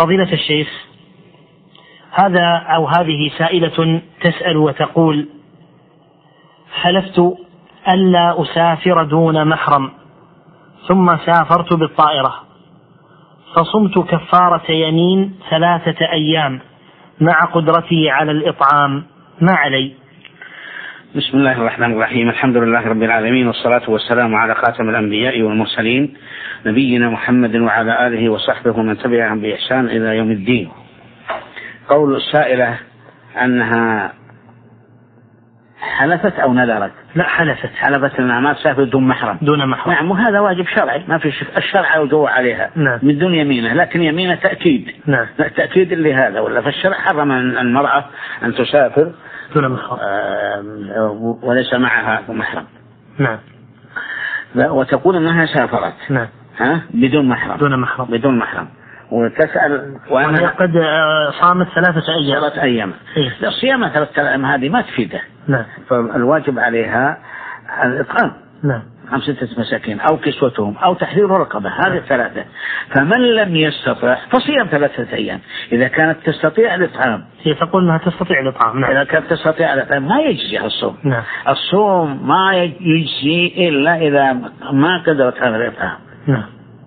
فضيلة الشيخ، هذه سائلة تسأل وتقول: حلفت ألا أسافر دون محرم ثم سافرت بالطائرة، فصمت كفارة يمين 3 أيام مع قدرتي على الإطعام، ما علي؟ بسم الله الرحمن الرحيم. الحمد لله رب العالمين، والصلاة والسلام على خاتم الأنبياء والمرسلين نبينا محمد وعلى آله وصحبه ومن تبعهم بإحسان إلى يوم الدين. قول السائلة أنها حلفت أو نذرت؟ لا، حلفت أنها ما تسافر دون محرم. نعم، وهذا واجب شرعي، ما في الشرع يوجب عليها. نعم. من دون يمينه، لكن يمينه تأكيد. نعم. تأكيد لهذا، ولا فالشرع حرم المرأة أن تسافر دون محرم وليس معها محرم. نعم. وتقول أنها سافرت. نعم. بدون محرم. بدون محرم. وتسأل وهي قد صامت 3 أيام. 3 أيام. الصيام 3 أيام هذه ما تفيده. نعم. فالواجب عليها الإطعام. نعم. 5 مساكين أو كسوتهم أو تحرير رقبة، هذه 3. فمن لم يستطع فصيام 3 أيام إذا كانت تستطيع الإطعام. هي تقول أنها تستطيع الإطعام. نعم. إذا كانت تستطيع الإطعام ما يجزي الصوم. نعم. الصوم ما يجزي إلا إذا ما قدرت على الإطعام. نعم.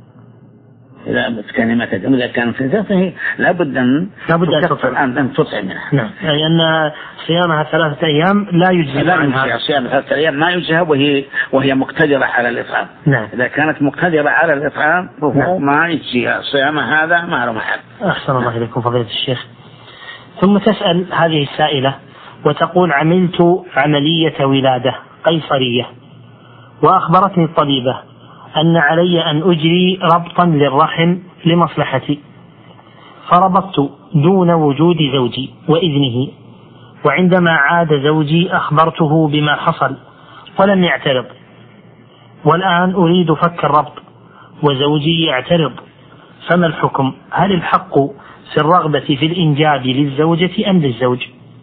إذا كان في ذاته لابد أن تطعمها. نعم. يعني أن صيامها 3 أيام لا يجزي عنها. صيام 3 أيام ما يجزيها وهي مقتدرة على الإطعام. نعم. إذا كانت مقتدرة على الإطعام فهو نعم. ما يجزيها صيام هذا ما له محل. أحسن الله إليكم فضيلة الشيخ. ثم تسأل هذه السائلة وتقول: عملت عملية ولادة قيصرية، وأخبرتني الطبيبة أن علي أن أجري ربطا للرحم لمصلحتي، فربطت دون وجود زوجي وإذنه، وعندما عاد زوجي أخبرته بما حصل ولم يعترض، والآن أريد فك الربط وزوجي يعترض، فما الحكم؟ هل الحق في الرغبة في الإنجاب للزوجة أم للزوج؟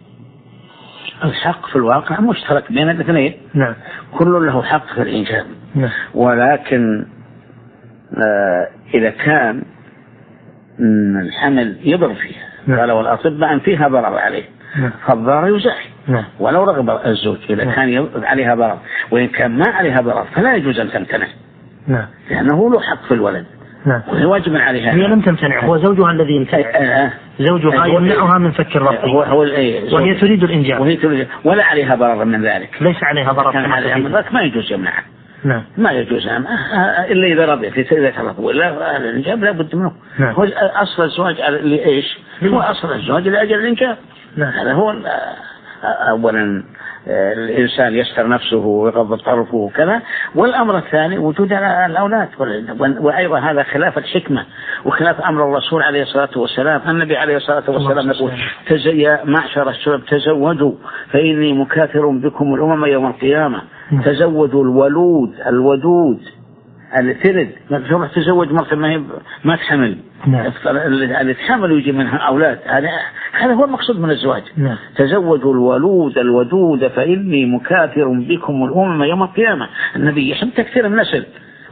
الحق في الواقع مشترك بين الاثنين. نعم. كل له حق في الإنجاب. نعم. ولكن إذا كان الحمل يضر فيها. نعم. قالوا الأطباء أن فيها ضرر عليه. نعم. فالضرر يزاح. نعم. ولو رغب الزوج إذا نعم. كان عليها ضرر، وإن كان ما عليها ضرر فلا يجوز أن تمتنع. نعم. لأنه له حق في الولد. نعم. وهي واجب عليها. هي لم تمتنع، هو زوجها الذي يمتنع. زوجها يمنعها من فك الربط، وهي تريد الإنجاب، ولا عليها ضرر من ذلك. ليس عليها ضرر. كان عليها من ذلك ما يجوز يمنعها. نعم. ما يجوز إلا إذا رضيت. إذا ترضى ولا الإنجاب لا بد منه. نعم. هو أصل الزواج لإيش؟ هو أصل الزواج لأجل الإنجاب. نعم. هذا هو. أولا الإنسان يستر نفسه ويغض طرفه وكذا، والأمر الثاني وجود الأولاد، وأيضا هذا خلاف الحكمة وخلاف أمر الرسول عليه الصلاة والسلام. النبي عليه الصلاة والسلام يقول: يا معشر الشباب تزوجوا فإني مكاثر بكم الأمم يوم القيامة. تزوجوا الودود الثلث. ما تزوج مرة ما تحمل. اللي تحمل ويجي منها أولاد، هذا هو المقصود من الزواج. تزوجوا الودود فإني مكاثر بكم الأمم يوم القيامة. النبي يحب تكثير النسل.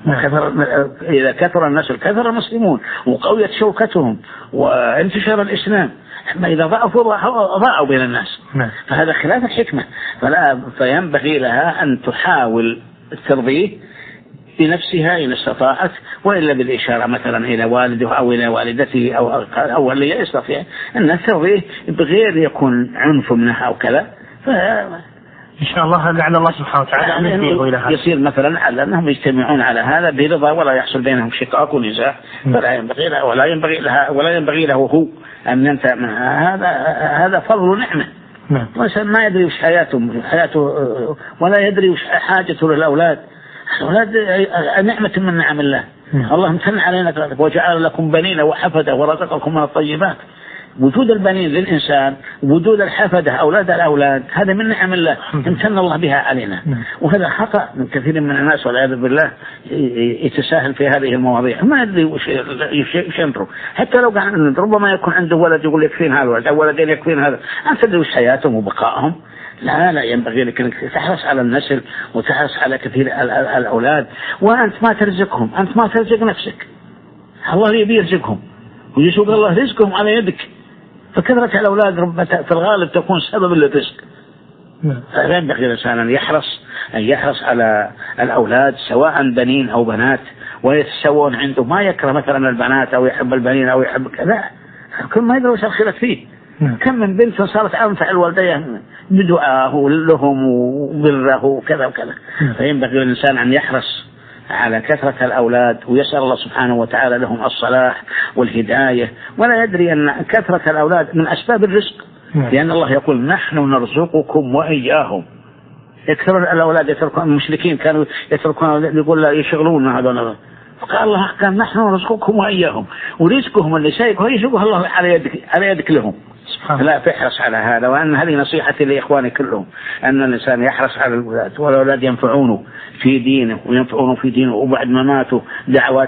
إذا كثر النسل كثر المسلمون وقويت شوكتهم وانتشر الإسلام. أما إذا ضاعوا بين الناس. فهذا خلاف الحكمة. فينبغي لها أن تحاول ترضيه بنفسها إن استطاعت، وإلا بالإشارة مثلا إلى والده أو إلى والدته أو اللي يستطيع أن ترضيه بغير يكون عنف منها أو كذا. إن شاء الله لعل الله سبحانه وتعالى أن يهديه إلى هذا. يصير مثلا على أنهم يجتمعون على هذا برضا ولا يحصل بينهم شقاق ونزاع. فلا ينبغي له ولا ينبغي له هو أن ينتهي من هذا فضل نعمة. الإنسان ما يدري وش حياته ولا يدري وش حاجته للأولاد. الأولاد نعمة من نعم الله. الله امتن علينا وجعل لكم بنين وحفدة ورزقكم من الطيبات. وجود البنين للإنسان، وجود الحفدة أولاد الأولاد، هذا من نعم الله امتن الله بها علينا. وهذا خطأ من كثير من الناس والعياذ بالله يتساهل في هذه المواضيع، ما يدري وش ينظروا. حتى لو كان ربما يكون عنده ولد يقول يكفين هذا الولد أو ولدين يكفين هذا، أنت تدري وش حياتهم وبقائهم. لا ينبغي لك أنك تحرص على النسل وتحرص على كثير الأولاد، وأنت ما ترزقهم، أنت ما ترزق نفسك، الله يبي يرزقهم. ويسوق الله رزقهم على يدك. فكثرة الأولاد في الغالب تكون سبب للرزق. فينبغي الإنسان أن يحرص على الأولاد سواء بنين أو بنات، ويتساوون عنده، ما يكره مثلا البنات أو يحب البنين أو يحب كذا، كل ما يدري وش الخلاف فيه. كم من بنت صارت أنفع الوالدين بدعاه لهم وبره وكذا وكذا. فينبغي الإنسان أن يحرص على كثرة الأولاد ويسأل الله سبحانه وتعالى لهم الصلاح والهداية، ولا يدري أن كثرة الأولاد من أسباب الرزق، لأن الله يقول نحن نرزقكم وإياهم. يكثر الأولاد يتركون، المشركين كانوا يتركون يقول لا يشغلون هذول، فقال الله قال نحن نرزقكم وإياهم، ورزقهم اللي سيكون يرزقه الله على يدك لهم. لا تحرص على هذا. وأن هذه نصيحتي لإخواني كلهم، أن الإنسان يحرص على الأولاد، والأولاد ينفعونه في دينه وينفعونه في دينه، وبعد ما ماتوا دعوات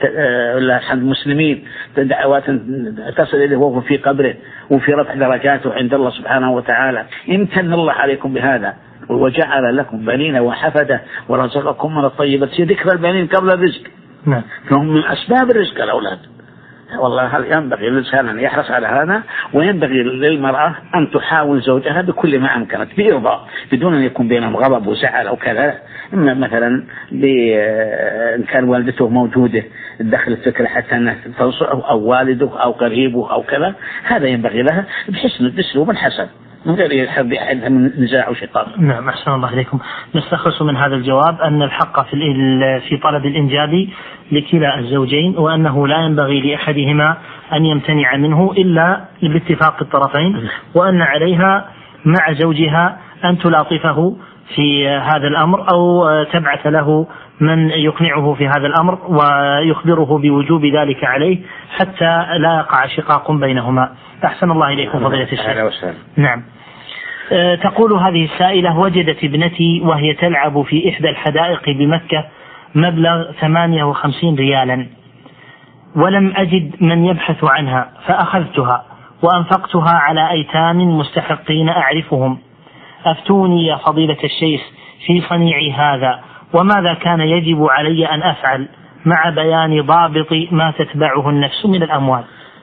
المسلمين، دعوات تصل إليه وهو في قبره، وفي رفع درجاته عند الله سبحانه وتعالى. امتن الله عليكم بهذا وجعل لكم بنين وحفدة ورزقكم من الطيبات. ذكر البنين قبل الرزق، فهم من أسباب الرزق الأولاد. والله هل ينبغي للإنسان أن يحرص على هذا، وينبغي للمرأة أن تحاول زوجها بكل ما أمكنت بإرضاء، بدون أن يكون بينهم غضب وزعل أو كذا. إما مثلا إن كان والدته موجودة دخل الفكرة حتى أن تنصحه، أو والده أو قريبه أو كذا، هذا ينبغي لها بحسن الأسلوب الحسن من غير يحب من نزاع وشقاق. نعم، أحسن الله إليكم. نستخلص من هذا الجواب أن الحق في طلب الإنجاب لكلا الزوجين، وأنه لا ينبغي لأحدهما أن يمتنع منه إلا باتفاق الطرفين، وأن عليها مع زوجها أن تلاطفه في هذا الأمر، أو تبعث له من يقنعه في هذا الأمر ويخبره بوجوب ذلك عليه، حتى لا يقع شقاق بينهما. أحسن الله إليكم فضيلة الشيخ. نعم. تقول هذه السائلة: وجدت ابنتي وهي تلعب في إحدى الحدائق بمكة مبلغ 58 ريالا، ولم أجد من يبحث عنها، فأخذتها وأنفقتها على أيتام مستحقين أعرفهم. أفتوني يا فضيلة الشيخ في صنيعي هذا، وماذا كان يجب علي أن أفعل، مع بيان ضابط ما تتبعه النفس من الأموال.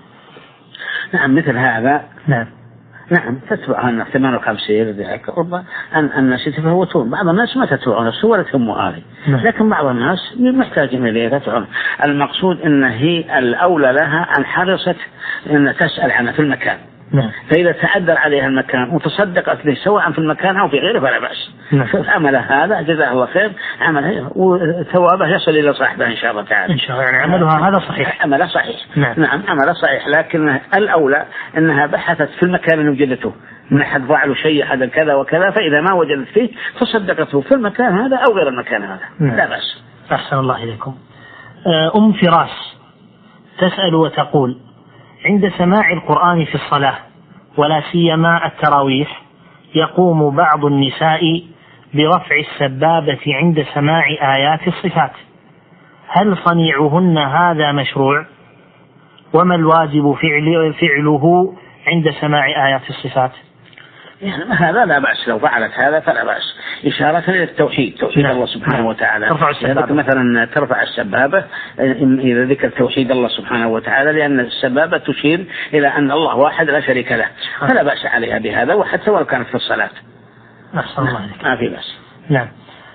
نعم، مثل هذا. نعم تتبعها النفس 58 ربما أن الناس يتفاوتون. بعض الناس ما تتبعون نفسه ولا تهمه هذه، لكن بعض الناس محتاجين إليه تتبعون. المقصود أن هي الأولى لها أن حرصت أن تسأل عنها في المكان. فإذا تعذر عليها المكان وتصدقت به سواء في المكان أو في غيره فلا بأس. فعمل هذا جزاه الله خير، عمله وثوابه يصل إلى صاحبه إن شاء الله تعالى. إن شاء الله يعني عملها هذا صحيح. عمله صحيح. نعم عمله صحيح، لكن الأولى أنها بحثت في المكان اللي وجدته، من أحد ضاع له شيء هذا كذا وكذا، فإذا ما وجدت فيه تصدقته في المكان هذا أو غير المكان هذا. لا بأس. أحسن الله إليكم. أم فراس تسأل وتقول: عند سماع القرآن في الصلاة ولا سيما التراويح، يقوم بعض النساء برفع السبابة عند سماع آيات الصفات، هل صنيعهن هذا مشروع؟ وما الواجب فعله عند سماع آيات الصفات؟ يعني هذا لا بأس، لو فعلت هذا فلا بأس، إشارة إلى التوحيد، توحيد الله سبحانه وتعالى. مثلا ترفع السبابة إذا ذكر توحيد الله سبحانه وتعالى، لأن السبابة تشير إلى أن الله واحد لا شريك له، فلا بأس عليها بهذا، وحتى ولو كانت في الصلاة. أحسن الله عليك. ما في بأس. نعم.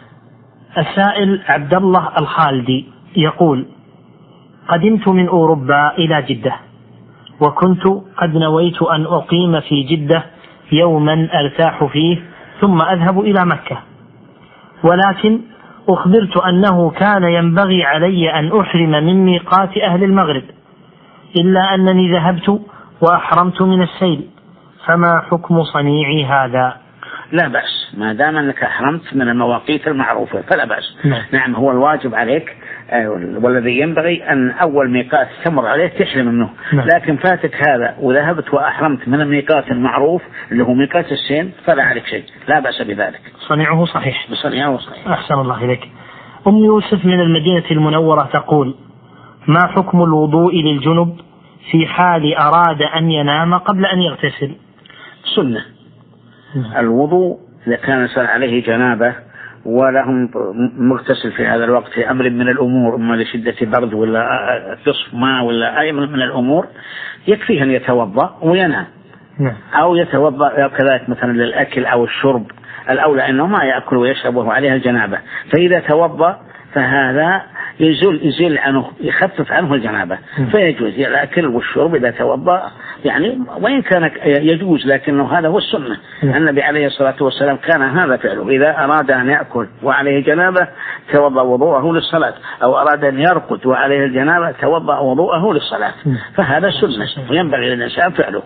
السائل عبد الله الخالدي يقول: قدمت من أوروبا إلى جدة، وكنت قد نويت أن أقيم في جدة يوما أرتاح فيه ثم أذهب إلى مكة، ولكن أخبرت أنه كان ينبغي علي أن أحرم من ميقات أهل المغرب، إلا أنني ذهبت وأحرمت من السيل، فما حكم صنيعي هذا؟ لا بأس، ما دام أنك أحرمت من المواقيت المعروفة فلا بأس. نعم هو الواجب عليك والذي ينبغي أن أول ميقات تمر عليه تحرم منه. لكن فاتك هذا وذهبت وأحرمت من الميقات المعروف اللي هو ميقات السين فلا عليك شيء، لا بأس بذلك. صنيعه صحيح. صنيعه صحيح. أحسن الله إليك. أم يوسف من المدينة المنورة تقول: ما حكم الوضوء للجنب في حال أراد أن ينام قبل أن يغتسل؟ سنة. الوضوء إذا كان عليه جنابة ولهم مغتسل في هذا الوقت في أمر من الأمور، إما لشدة برد ولا قصف ماء ولا أي من الأمور، يكفيه أن يتوضأ وينام، أو يتوضأ كذلك مثلا للأكل أو الشرب، الأولى أنه ما يأكل ويشرب وهو عليها الجنابة، فإذا توضأ فهذا يزيل عنه، يخفف عنه الجنابة، فيجوز الأكل والشرب إذا توضأ، يعني وإن كان يجوز لكنه هذا هو السنة. النبي عليه الصلاة والسلام كان هذا فعله، إذا أراد أن يأكل وعليه جنابة توضأ وضوءه للصلاة، أو أراد أن يرقد وعليه الجنابة توضأ وضوءه للصلاة، فهذا سنة وينبغي للإنسان فعله.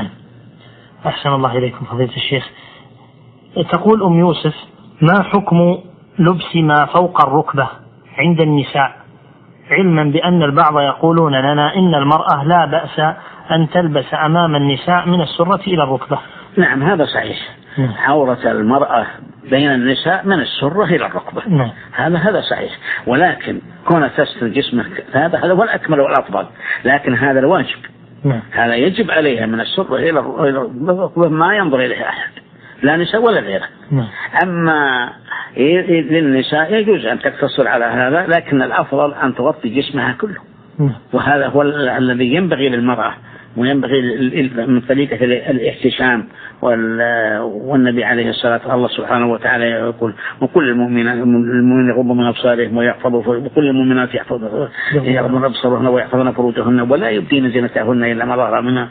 أحسن الله إليكم فضيلة الشيخ. تقول أم يوسف: ما حكم لبس ما فوق الركبة عند النساء، علما بأن البعض يقولون لنا إن المرأة لا بأس أن تلبس أمام النساء من السرة إلى الركبة؟ نعم هذا صحيح، عورة المرأة بين النساء من السرة إلى الركبة، هذا صحيح، ولكن كون تستر جسمك هذا هو الأكمل والأفضل، لكن هذا الواجب، هذا يجب عليها من السرة إلى الركبة، ما ينظر إليها أحد، لا نساء ولا غيره. أما للنساء يجوز أن تقتصر على هذا، لكن الأفضل أن تغطي جسمها كله، وهذا هو الذي ينبغي للمرأة، وينبغي من طريقة الاحتشام. والنبي عليه الصلاة والسلام الله سبحانه وتعالى يقول: وكل المؤمنين يغضوا من أبصارهم ويحفظوا، وكل المؤمنات يغضن أبصارهن ويحفظن فروجهن ولا يبدين زينتهن إلا ما ظهر منها.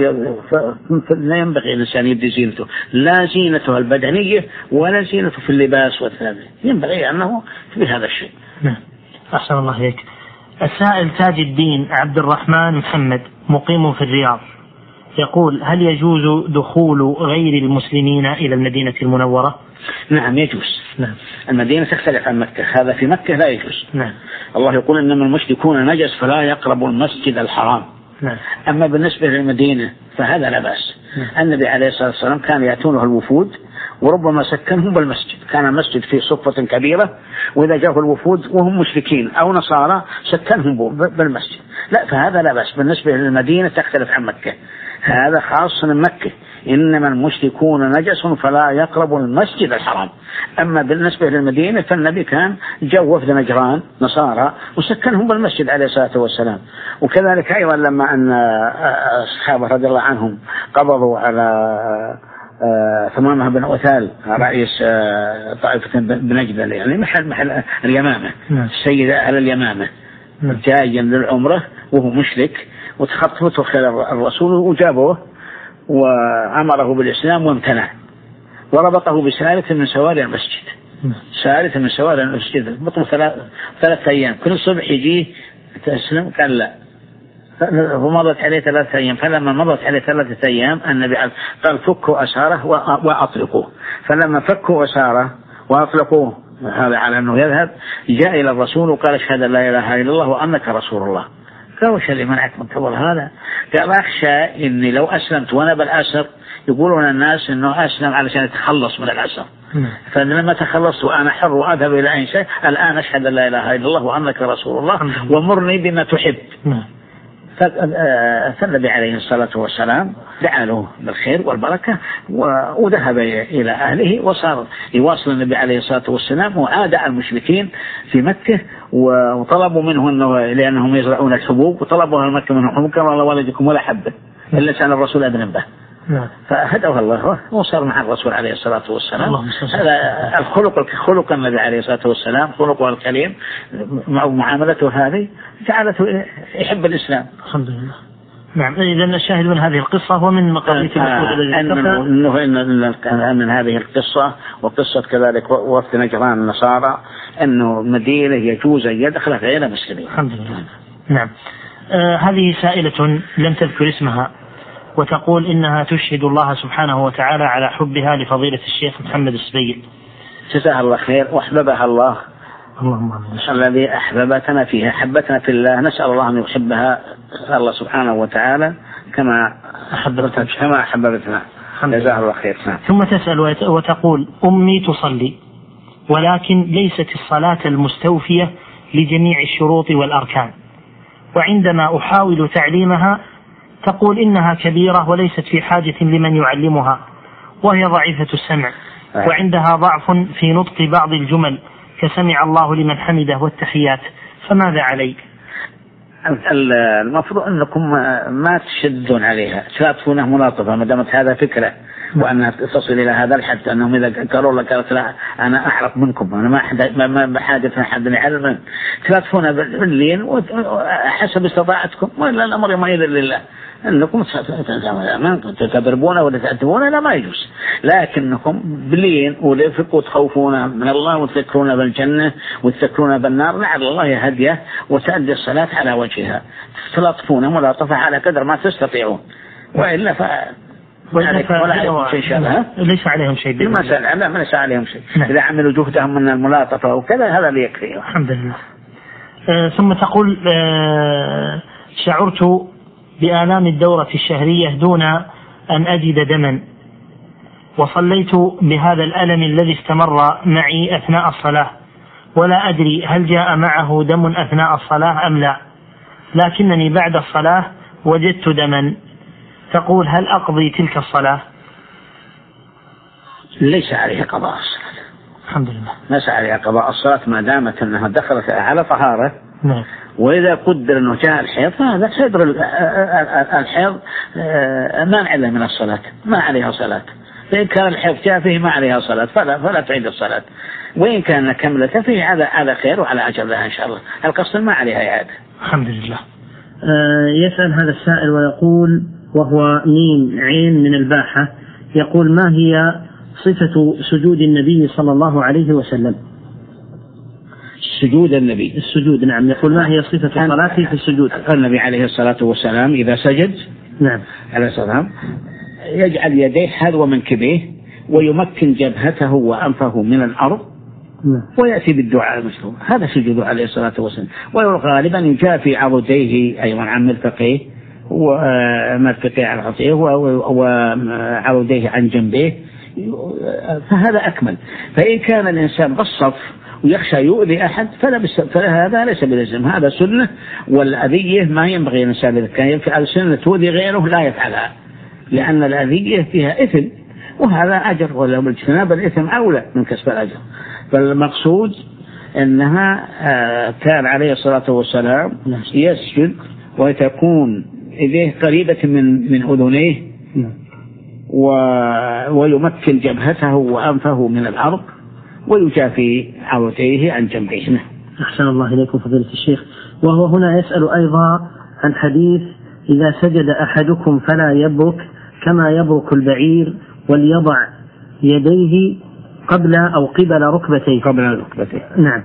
لا ينبغي الإنسان يبدي زينته، لا زينته البدنية ولا زينته في اللباس والثياب، ينبغي أنه في هذا الشيء. أحسن الله إليك. السائل تاج الدين عبد الرحمن محمد مقيم في الرياض يقول: هل يجوز دخول غير المسلمين إلى المدينة المنورة؟ نعم يجوز. المدينة تختلف عن مكة، هذا في مكة لا يجوز. الله يقول: إنما المشركون نجس فلا يقربوا المسجد الحرام. أما بالنسبة للمدينة فهذا لا بأس. النبي عليه الصلاة والسلام كان يأتونه الوفود وربما سكنهم بالمسجد، كان المسجد فيه صفة كبيرة، وإذا جاءوا الوفود وهم مشركين أو نصارى سكنهم بالمسجد، لا فهذا لا بأس. بالنسبة للمدينة تختلف عن مكة، هذا خاص من مكة، إنما المشركون نجس فلا يقربوا المسجد الحرام. أما بالنسبة للمدينة فالنبي كان جاء وفد نجران نصارى وسكنهم بالمسجد عليه الصلاة والسلام. وكذلك أيضا لما أن الصحابة رضي الله عنهم قبضوا على ثمامة بن عثال رئيس طائفة بنجد، يعني محل اليمامة، السيد أهل اليمامة، جايا للعمرة وهو مشرك، وتخطفته خلال الرسول وجابوه وأمره بالإسلام وامتنع، وربطه بسارة من سواري المسجد، سارة من سواري المسجد، بطل 3 أيام، كل صبح يجيه تسلم، قال لا، ومضت عليه 3 أيام. فلما مضت عليه 3 أيام النبي قال: فكوا أساره وأطلقوه. فلما فكوا أساره وأطلقوه، هذا على أنه يذهب، جاء إلى الرسول وقال: أشهد أن لا إله إلا الله وأنك رسول الله. قال: وش اللي منعك من قبل هذا؟ قال: أخشى إني لو أسلمت وأنا بالأسر يقولون الناس إنه أسلم علشان يتخلص من الأسر، فلما تخلصت وأنا حر وأذهب إلى أي شيء، الآن أشهد أن لا إله إلا الله وأنك رسول الله ومرني بما تحب. فالنبي عليه الصلاة والسلام دعا له بالخير والبركة وذهب إلى أهله، وصار يواصل النبي عليه الصلاة والسلام، وعاد المشركين في مكة وطلبوا منه لأنهم يزرعون الحبوب، وطلبوا مكة منهم حبوب كما لا والدكم ولا حبة إلا كان الرسول أذن به، فهدوه الله وصار مع الرسول عليه الصلاة والسلام. هذا خلق النبي عليه الصلاة والسلام، خلقه الكريم مع معاملته هذه جعلته يحب الإسلام. الحمد لله. نعم. إذا الشاهد من هذه القصة هو من قضية من هذه القصة وقصة كذلك وفد نجران النصارى أنه مدينة يجوز أن يدخل غير مسلمين. الحمد لله. نعم. هذه سائلة لم تذكر اسمها وتقول إنها تشهد الله سبحانه وتعالى على حبها لفضيلة الشيخ محمد السبيل. جزاها الله خير وأحببها الله. الذي أحببتنا فيها، حبتنا في الله، نسأل الله أن يحبها الله سبحانه وتعالى كما أحببتنا. جزاها الله خير. ثم تسأل وتقول: أمي تصلي ولكن ليست الصلاة المستوفية لجميع الشروط والأركان، وعندما أحاول تعليمها تقول إنها كبيرة وليست في حاجة لمن يعلمها، وهي ضعيفة السمع، وعندها ضعف في نطق بعض الجمل كسمع الله لمن حمده والتحيات، فماذا علي؟ المفروض أنكم ما تشدون عليها، تلاتفونها ملاطفة ما دامت هذا فكرة، وأنها تصل إلى هذا الحد أنهم إذا قالوا لك قالت لا أنا أحرق منكم، أنا ما بحاجة أحد يعلمن، تلاتفونها باللين وحسب استطاعتكم، وإلا الأمر يومئذ لله. أنكم تضربون ولا تأتبون لا ما يجوز، لكنكم بلين ولفق وتخوفون من الله وتذكرون بالجنة وتذكرون بالنار لعل الله يهديه وتأدي الصلاة على وجهها، تلطفون ملاطفة على قدر ما تستطيعون، وإلا ليس عليهم شيء ليس عليهم شيء. إذا عملوا جهدهم من الملاطفة وكذا هذا اللي يكفي الحمد لله. ثم تقول شعرت بآلام الدورة الشهرية دون أن أجد دما، وصليت بهذا الألم الذي استمر معي أثناء الصلاة، ولا أدري هل جاء معه دم أثناء الصلاة أم لا، لكنني بعد الصلاة وجدت دما. تقول هل أقضي تلك الصلاة؟ ليس عليها قضاء الصلاة الحمد لله، ليس عليها قضاء الصلاة ما دامت أنها دخلت على طهارة. نعم. وإذا قدر أنه جاء الحيض فهذا صدر الحيض مانع له من الصلاة، ما عليها صلاة. فإن كان الحيض جاء فيه ما عليها صلاة فلا تعيد الصلاة، وإن كان كملته فيه على خير وعلى أجر لها إن شاء الله. القصد ما عليها إعادة الحمد لله. يسأل هذا السائل ويقول، وهو ميم عين من الباحة، يقول ما هي صفة سجود النبي صلى الله عليه وسلم؟ سجود النبي، السجود نعم، يقول ما هي صفة صلاته في السجود؟ النبي عليه الصلاة والسلام إذا سجد نعم عليه الصلاة والسلام يجعل يديه حذو منكبيه ويمكن جبهته وأنفه من الأرض ويأتي بالدعاء المشروع، هذا سجوده عليه الصلاة والسلام. وغالبا يجافي عضديه أيضا عن مرفقيه ومرفقيه عن عضديه وعضديه عن جنبيه، فهذا أكمل. فإن كان الإنسان بالصف ويخشى يؤذي أحد فهذا ليس بلزم، هذا سنة، والأذية ما ينبغي الإنسان إذا كان يفعل سنة تؤذي غيره لا يفعلها، لأن الأذية فيها إثم وهذا أجر، ولو اجتناب الإثم أولى من كسب الأجر. فالمقصود أنها كان عليه الصلاة والسلام يسجد وتكون إيديه قريبة من أذنيه ويمكن جبهته وأنفه من الأرض ويجافي عضديه عن جنبيه. أحسن الله إليكم فضيلة الشيخ. وهو هنا يسأل أيضا عن حديث إذا سجد أحدكم فلا يبرك كما يبرك البعير، وليضع يديه قبل أو قبل ركبتيه. نعم.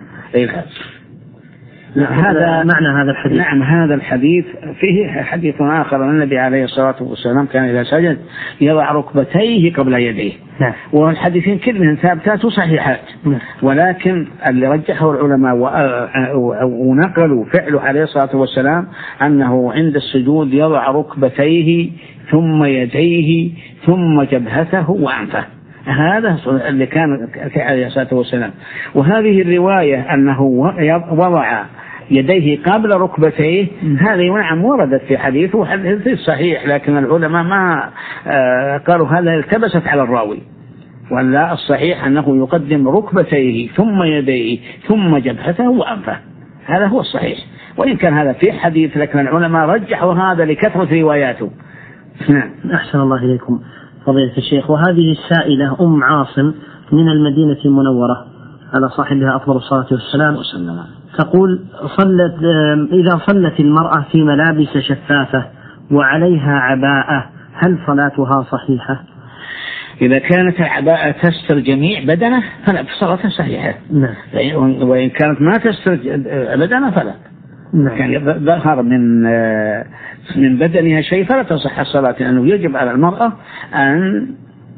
هذا معنى هذا الحديث. نعم هذا الحديث فيه حديث آخر أن النبي عليه الصلاة والسلام كان إذا سجد يضع ركبتيه قبل يديه. نعم. والحديثين كلهم ثابتات وصحيحات. نعم. ولكن اللي رجحه العلماء ونقلوا فعله عليه الصلاة والسلام أنه عند السجود يضع ركبتيه ثم يديه ثم جبهته وأنفه، هذا اللي كان عليه الصلاة والسلام. وهذه الرواية أنه وضع يديه قبل ركبتيه هذه نعم وردت في حديث وحديث صحيح، لكن العلماء ما قالوا هذا التبست على الراوي، ولا الصحيح أنه يقدم ركبتيه ثم يديه ثم جبهته وأنفه، هذا هو الصحيح. وإن كان هذا في حديث لكن العلماء رجحوا هذا لكثرة رواياته. نعم. أحسن الله إليكم فضيلة الشيخ. وهذه السائلة أم عاصم من المدينة المنورة على صاحبها أفضل الصلاة والسلام تقول إذا صلت المرأة في ملابس شفافة وعليها عباءة هل صلاتها صحيحة؟ إذا كانت العباءة تستر جميع بدنه فلا صلاتها صحيحة. نعم. وإن كانت ما تستر بدنه فلا. نعم. يعني ظهر من بدنها شيء فلا تصح الصلاة، لأنه يجب على المرأة أن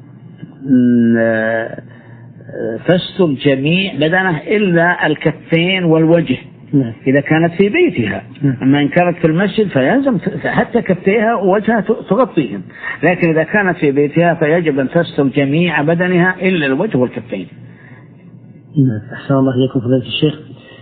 تستر جميع بدنه إلا الكفين والوجه. نعم. إذا كانت في بيتها. أما إن كانت في المسجد فيلزم حتى كفيها ووجهها تغطيهم، لكن إذا كانت في بيتها فيجب أن تستر جميع بدنها إلا الوجه والكفين. أحسن الله إليكم فضيلة الشيخ.